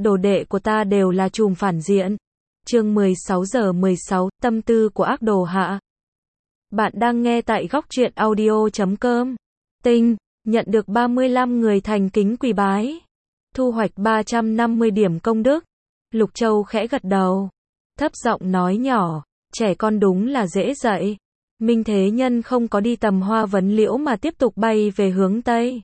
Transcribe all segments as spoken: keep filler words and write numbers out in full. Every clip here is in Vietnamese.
đồ đệ của ta đều là trùm phản diện. Chương mười sáu giờ mười sáu, tâm tư của ác đồ hạ. Bạn đang nghe tại góc truyện audio chấm com. Tinh, nhận được ba mươi lăm người thành kính quỳ bái. Thu hoạch ba trăm năm mươi điểm công đức. Lục Châu khẽ gật đầu. Thấp giọng nói nhỏ, trẻ con đúng là dễ dạy. Minh Thế Nhân không có đi tầm hoa vấn liễu mà tiếp tục bay về hướng Tây.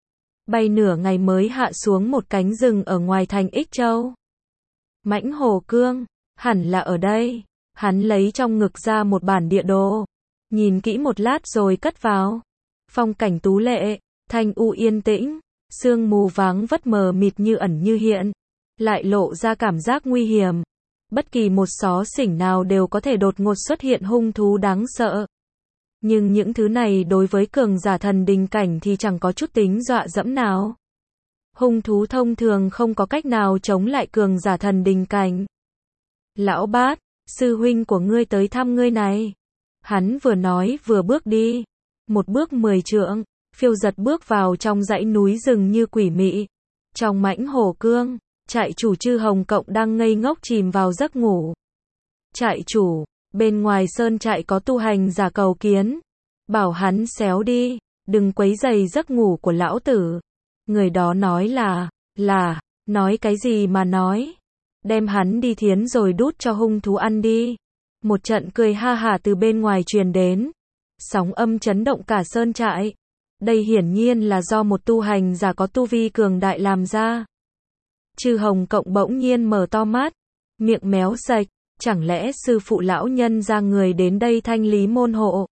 Bay nửa ngày mới hạ xuống một cánh rừng ở ngoài thành Ích Châu. Mãnh Hổ Cương, hẳn là ở đây. Hắn lấy trong ngực ra một bản địa đồ. Nhìn kỹ một lát rồi cất vào. Phong cảnh tú lệ, thanh u yên tĩnh, sương mù váng vất mờ mịt như ẩn như hiện, lại lộ ra cảm giác nguy hiểm. Bất kỳ một xó xỉnh nào đều có thể đột ngột xuất hiện hung thú đáng sợ. Nhưng những thứ này đối với cường giả thần đình cảnh thì chẳng có chút tính dọa dẫm nào. Hung thú thông thường không có cách nào chống lại cường giả thần đình cảnh. Lão Bát, sư huynh của ngươi tới thăm ngươi này. Hắn vừa nói vừa bước đi. Một bước mười trượng, phiêu giật bước vào trong dãy núi rừng như quỷ mị. Trong Mãnh Hổ Cương, trại chủ Chư Hồng Cộng đang ngây ngốc chìm vào giấc ngủ. Trại chủ, bên ngoài sơn trại có tu hành giả cầu kiến. Bảo hắn xéo đi, đừng quấy rầy giấc ngủ của lão tử. Người đó nói là, là, nói cái gì mà nói. Đem hắn đi thiến rồi đút cho hung thú ăn đi. Một trận cười ha hả từ bên ngoài truyền đến. Sóng âm chấn động cả sơn trại. Đây hiển nhiên là do một tu hành giả có tu vi cường đại làm ra. Chư Hồng Cộng bỗng nhiên mở to mắt, miệng méo sạch, chẳng lẽ sư phụ lão nhân ra người đến đây thanh lý môn hộ.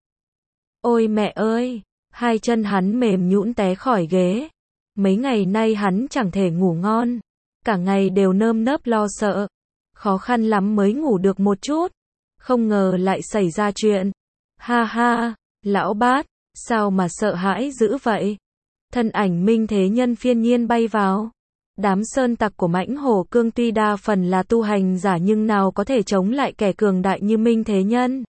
Ôi mẹ ơi, hai chân hắn mềm nhũn té khỏi ghế. Mấy ngày nay hắn chẳng thể ngủ ngon, cả ngày đều nơm nớp lo sợ, khó khăn lắm mới ngủ được một chút, không ngờ lại xảy ra chuyện. Ha ha, lão Bát, sao mà sợ hãi dữ vậy? Thân ảnh Minh Thế Nhân phiên nhiên bay vào. Đám sơn tặc của Mãnh Hổ Cương tuy đa phần là tu hành giả nhưng nào có thể chống lại kẻ cường đại như Minh Thế Nhân.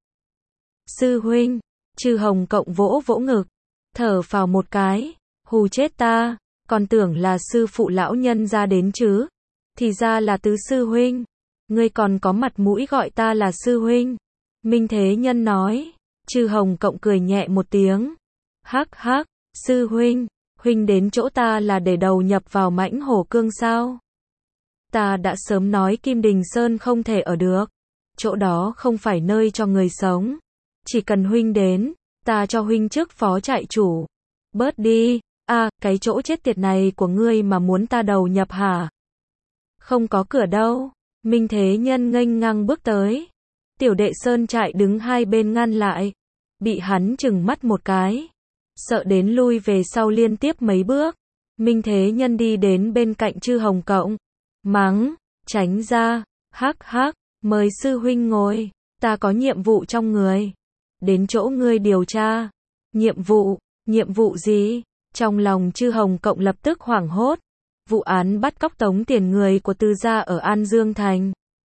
Sư huynh, Chư Hồng Cộng vỗ vỗ ngực, thở phào một cái, hù chết ta, còn tưởng là sư phụ lão nhân ra đến chứ, thì ra là tứ sư huynh, ngươi còn có mặt mũi gọi ta là sư huynh. Minh Thế Nhân nói. Chư Hồng Cộng cười nhẹ một tiếng, hắc hắc, sư huynh, huynh đến chỗ ta là để đầu nhập vào Mãnh Hổ Cương sao? Ta đã sớm nói Kim Đình Sơn không thể ở được, chỗ đó không phải nơi cho người sống, chỉ cần huynh đến, ta cho huynh chức phó trại chủ. Bớt đi, a, à, cái chỗ chết tiệt này của ngươi mà muốn ta đầu nhập hả? Không có cửa đâu. Minh Thế Nhân nghênh ngang bước tới. Tiểu đệ sơn trại đứng hai bên ngăn lại, bị hắn chừng mắt một cái, sợ đến lui về sau liên tiếp mấy bước. Minh Thế Nhân đi đến bên cạnh Chư Hồng Cộng, mắng, tránh ra, hắc hắc, mời sư huynh ngồi, ta có nhiệm vụ trong người, đến chỗ ngươi điều tra. Nhiệm vụ, nhiệm vụ gì? Trong lòng Chư Hồng Cộng lập tức hoảng hốt. Vụ án bắt cóc tống tiền người của Từ gia ở An Dương Thành.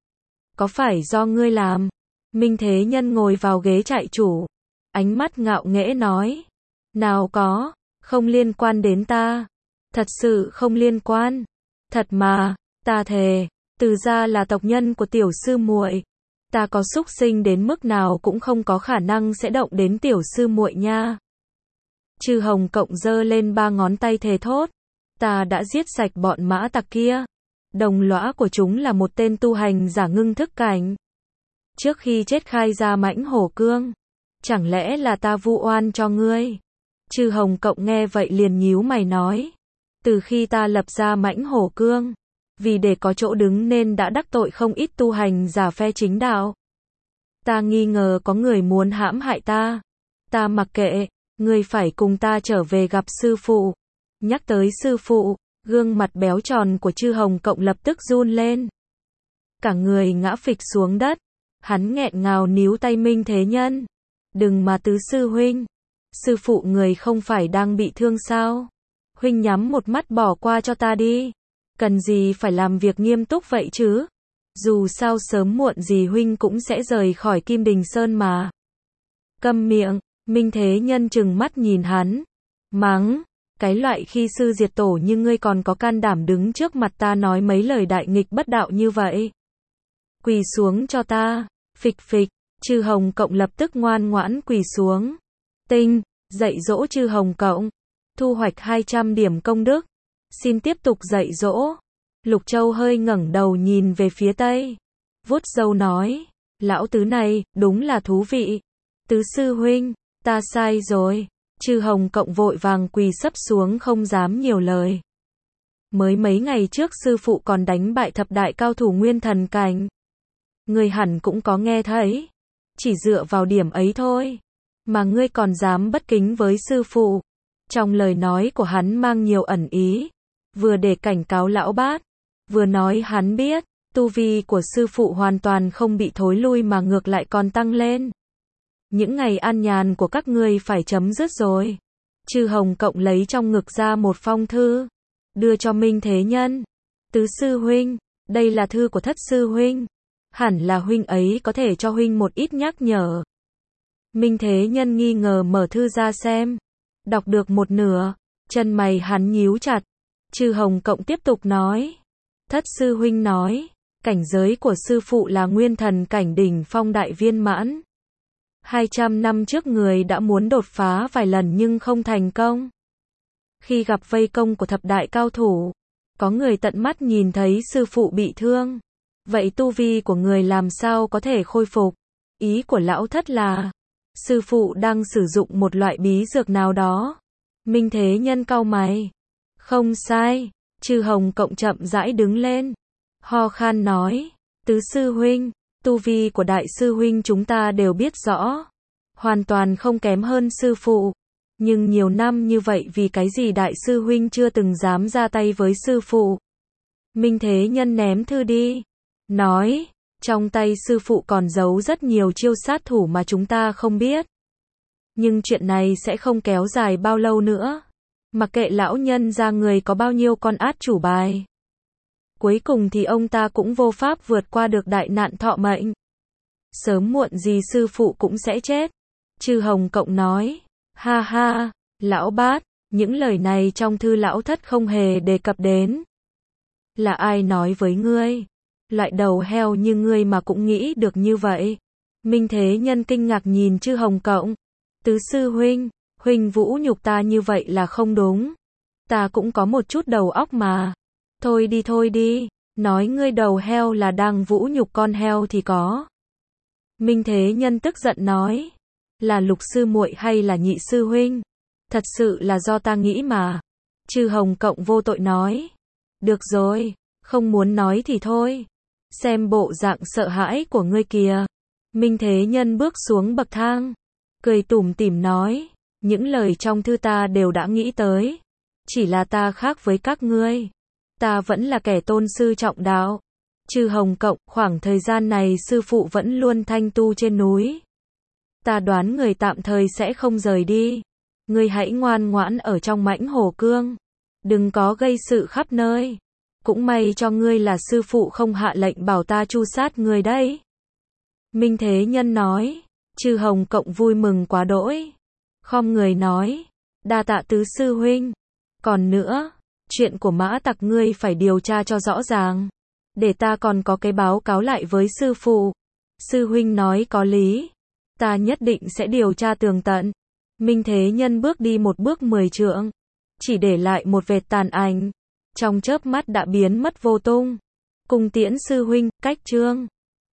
Có phải do ngươi làm? Minh Thế Nhân ngồi vào ghế trại chủ, ánh mắt ngạo nghễ nói, nào có, không liên quan đến ta, thật sự không liên quan, thật mà, ta thề, Từ gia là tộc nhân của tiểu sư muội, ta có xúc sinh đến mức nào cũng không có khả năng sẽ động đến tiểu sư muội nha. Chư Hồng Cộng giơ lên ba ngón tay thề thốt, ta đã giết sạch bọn mã tặc kia, đồng lõa của chúng là một tên tu hành giả ngưng thức cảnh. Trước khi chết khai ra Mãnh Hổ Cương, chẳng lẽ là ta vu oan cho ngươi? Chư Hồng Cộng nghe vậy liền nhíu mày nói, từ khi ta lập ra Mãnh Hổ Cương, vì để có chỗ đứng nên đã đắc tội không ít tu hành giả phe chính đạo. Ta nghi ngờ có người muốn hãm hại ta. Ta mặc kệ, ngươi phải cùng ta trở về gặp sư phụ. Nhắc tới sư phụ, gương mặt béo tròn của Chư Hồng Cộng lập tức run lên. Cả người ngã phịch xuống đất. Hắn nghẹn ngào níu tay Minh Thế Nhân. Đừng mà tứ sư huynh. Sư phụ người không phải đang bị thương sao? Huynh nhắm một mắt bỏ qua cho ta đi. Cần gì phải làm việc nghiêm túc vậy chứ? Dù sao sớm muộn gì huynh cũng sẽ rời khỏi Kim Đình Sơn mà. Câm miệng, Minh Thế Nhân trừng mắt nhìn hắn. Mắng, Cái loại khi sư diệt tổ như ngươi còn có can đảm đứng trước mặt ta nói mấy lời đại nghịch bất đạo như vậy. Quỳ xuống cho ta. Phịch phịch, Chư Hồng Cộng lập tức ngoan ngoãn quỳ xuống. Tinh, dạy dỗ Chư Hồng Cộng. Thu hoạch hai trăm điểm công đức. Xin tiếp tục dạy dỗ. Lục Châu hơi ngẩng đầu nhìn về phía Tây. Vuốt râu nói, lão tứ này, đúng là thú vị. Tứ sư huynh, ta sai rồi. Chư Hồng Cộng vội vàng quỳ sấp xuống không dám nhiều lời. Mới mấy ngày trước sư phụ còn đánh bại thập đại cao thủ nguyên thần cảnh. Ngươi hẳn cũng có nghe thấy. Chỉ dựa vào điểm ấy thôi. Mà ngươi còn dám bất kính với sư phụ. Trong lời nói của hắn mang nhiều ẩn ý. Vừa để cảnh cáo lão bát. Vừa nói hắn biết, tu vi của sư phụ hoàn toàn không bị thối lui mà ngược lại còn tăng lên. Những ngày an nhàn của các ngươi phải chấm dứt rồi. Chư Hồng Cộng lấy trong ngực ra một phong thư. Đưa cho Minh Thế Nhân. Tứ sư huynh, đây là thư của thất sư huynh. Hẳn là huynh ấy có thể cho huynh một ít nhắc nhở. Minh Thế Nhân nghi ngờ mở thư ra xem. Đọc được một nửa, chân mày hắn nhíu chặt. Chư Hồng Cộng tiếp tục nói. Thất sư huynh nói, cảnh giới của sư phụ là nguyên thần cảnh đỉnh phong đại viên mãn. hai trăm năm trước người đã muốn đột phá vài lần nhưng không thành công. Khi gặp vây công của thập đại cao thủ, có người tận mắt nhìn thấy sư phụ bị thương. Vậy tu vi của người làm sao có thể khôi phục? Ý của lão thất là, sư phụ đang sử dụng một loại bí dược nào đó. Minh Thế Nhân cau mày. Không sai. Chư Hồng Cộng chậm rãi đứng lên. Ho khan nói, tứ sư huynh, tu vi của đại sư huynh chúng ta đều biết rõ. Hoàn toàn không kém hơn sư phụ. Nhưng nhiều năm như vậy vì cái gì đại sư huynh chưa từng dám ra tay với sư phụ? Minh Thế Nhân ném thư đi. Nói, trong tay sư phụ còn giấu rất nhiều chiêu sát thủ mà chúng ta không biết. Nhưng chuyện này sẽ không kéo dài bao lâu nữa. Mặc kệ lão nhân ra người có bao nhiêu con át chủ bài. Cuối cùng thì ông ta cũng vô pháp vượt qua được đại nạn thọ mệnh. Sớm muộn gì sư phụ cũng sẽ chết. Chư Hồng Cộng nói, ha ha, lão bát, những lời này trong thư lão thất không hề đề cập đến. Là ai nói với ngươi? Loại đầu heo như ngươi mà cũng nghĩ được như vậy. Minh Thế Nhân kinh ngạc nhìn Chư Hồng Cộng. Tứ sư huynh, huynh vũ nhục ta như vậy là không đúng. Ta cũng có một chút đầu óc mà. Thôi đi thôi đi, nói ngươi đầu heo là đang vũ nhục con heo thì có. Minh Thế Nhân tức giận nói, là Lục sư muội hay là Nhị sư huynh? Thật sự là do ta nghĩ mà. Chư Hồng Cộng vô tội nói, được rồi, không muốn nói thì thôi. Xem bộ dạng sợ hãi của ngươi kìa. Minh Thế Nhân bước xuống bậc thang, cười tủm tỉm nói, những lời trong thư ta đều đã nghĩ tới. Chỉ là ta khác với các ngươi. Ta vẫn là kẻ tôn sư trọng đạo. Chư Hồng Cộng, khoảng thời gian này sư phụ vẫn luôn thanh tu trên núi. Ta đoán người tạm thời sẽ không rời đi. Ngươi hãy ngoan ngoãn ở trong mãnh hổ cương. Đừng có gây sự khắp nơi. Cũng may cho ngươi là sư phụ không hạ lệnh bảo ta tru sát ngươi đấy. Minh Thế Nhân nói. Chư Hồng Cộng vui mừng quá đỗi. Khom người nói. Đa tạ tứ sư huynh. Còn nữa, chuyện của Mã Tặc ngươi phải điều tra cho rõ ràng. Để ta còn có cái báo cáo lại với sư phụ. Sư huynh nói có lý. Ta nhất định sẽ điều tra tường tận. Minh Thế Nhân bước đi một bước mười trượng. Chỉ để lại một vệt tàn ảnh. Trong chớp mắt đã biến mất vô tung. Cung tiễn sư huynh, cách chương.